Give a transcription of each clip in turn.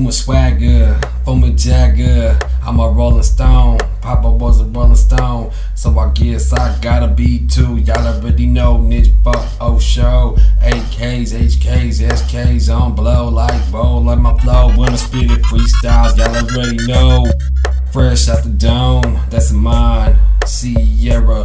much swagger, from a Jagger. I'm a Rolling Stone, Papa was a Rolling Stone, so I guess I gotta be too. Y'all already know, Ninja fuck show. AKs, HKs, SKs on blow like bowl, like my flow when I spit it freestyles. Y'all already know. Fresh out the dome, that's mine. Sierra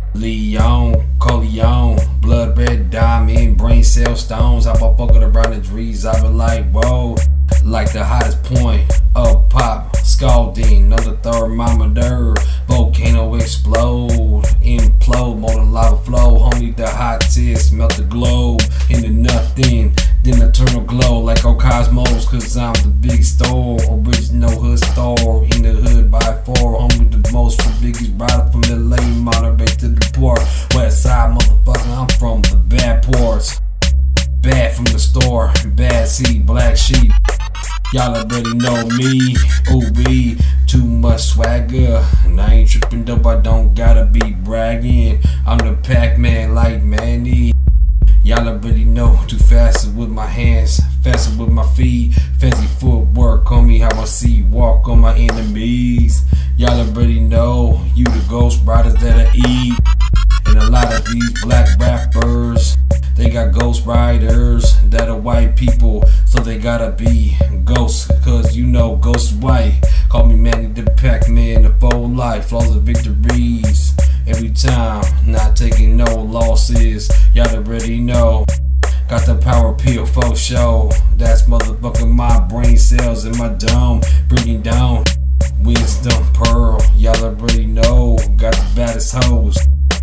Leone, Corleone, blood red diamond, brain cell stones. I been fucking around the trees, I been like, whoa, like the hottest point of pop, scalding on the thermometer. Volcano explode, implode, more than lava flow. Homie, the hottest, melt the globe into nothing, then eternal glow like on Cosmos. Cause I'm the big store, original hood store, in the hood by four. Homie, the most, the biggest rider from LA, Monterey to the port. West side, motherfucker, I'm from the bad ports. Bad from the store, bad seed, black sheep. Y'all already know me, ooh-wee, too much swagger. And I ain't tripping dope, I don't gotta be bragging. I'm the Pac-Man like Manny. Y'all already know, too fast with my hands, faster with my feet. Fancy footwork on me, how I see walk on my enemies. Y'all already know, you the ghost riders that I eat. And a lot of these black rappers, they got ghost riders that are white people, so they gotta be ghosts, cause you know ghost is white. Call me Manny the Pac-Man, the full life, flaws of victories. Every time, not taking no losses, y'all already know. Got the power pill for show, that's motherfucking my brain cells in my dome, bringing down wisdom pearl. Y'all already know, got the baddest hoes.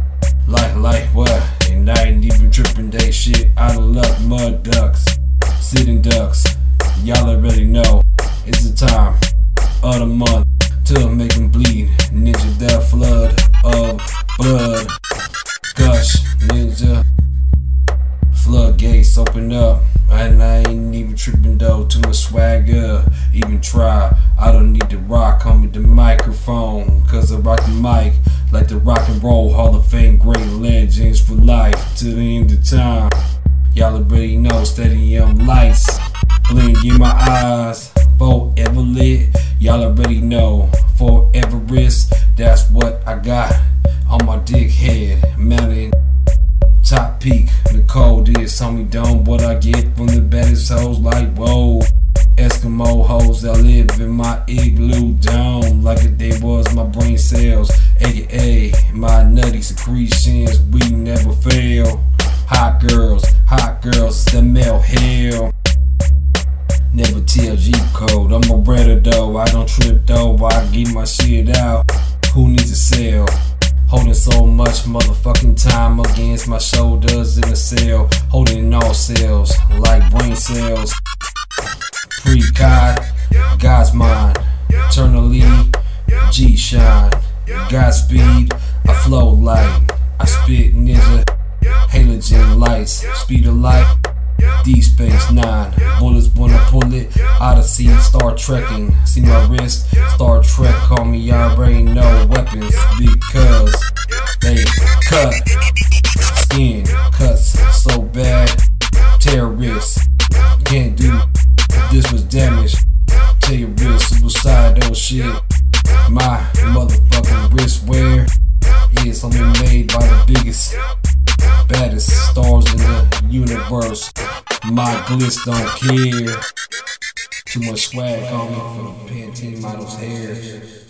Like what? And I ain't even tripping they shit out of luck. Mud ducks, sitting ducks. Y'all already know it's the time of the month to make them bleed. Ninja, that flood of blood. Gush, ninja. Floodgates open up. And I ain't even tripping though, too much swagger. Even try, I don't need to rock, call me the microphone. Cause I rock the mic like the Rock and Roll Hall of Fame, great legends for life to the end of time. Y'all already know, stadium lights blink in my eyes, forever lit. Y'all already know, forever wrist, that's what I got on my dick head, mountain top peak. The coldest, homie, don't what I get from the baddest hoes like whoa. Eskimo hoes that live in my igloo dome, like if they was my brain cells, aka my nutty secretions. We never fail. Hot girls, the male hell. Never TLG code, I'm a redder though. I don't trip though, I get my shit out. Who needs a sale? Holding so much motherfucking time against my shoulders in a cell, holding all cells like brain cells. Pre-God, God's mind, eternally G-shine, Godspeed, I flow light, I spit ninja, halogen lights, speed of light, Deep Space Nine, bullets wanna pull it, Odyssey, Star Trekking, see my wrist, Star Trek, call me, I already know weapons, because they cut, skin cuts so bad, terrorists, can't do this was damage, terrorist, suicidal shit. My motherfucking wrist wear is only made by the biggest, baddest stars in the universe. My glitz don't care. Too much swag on me for the Pantene model's hair.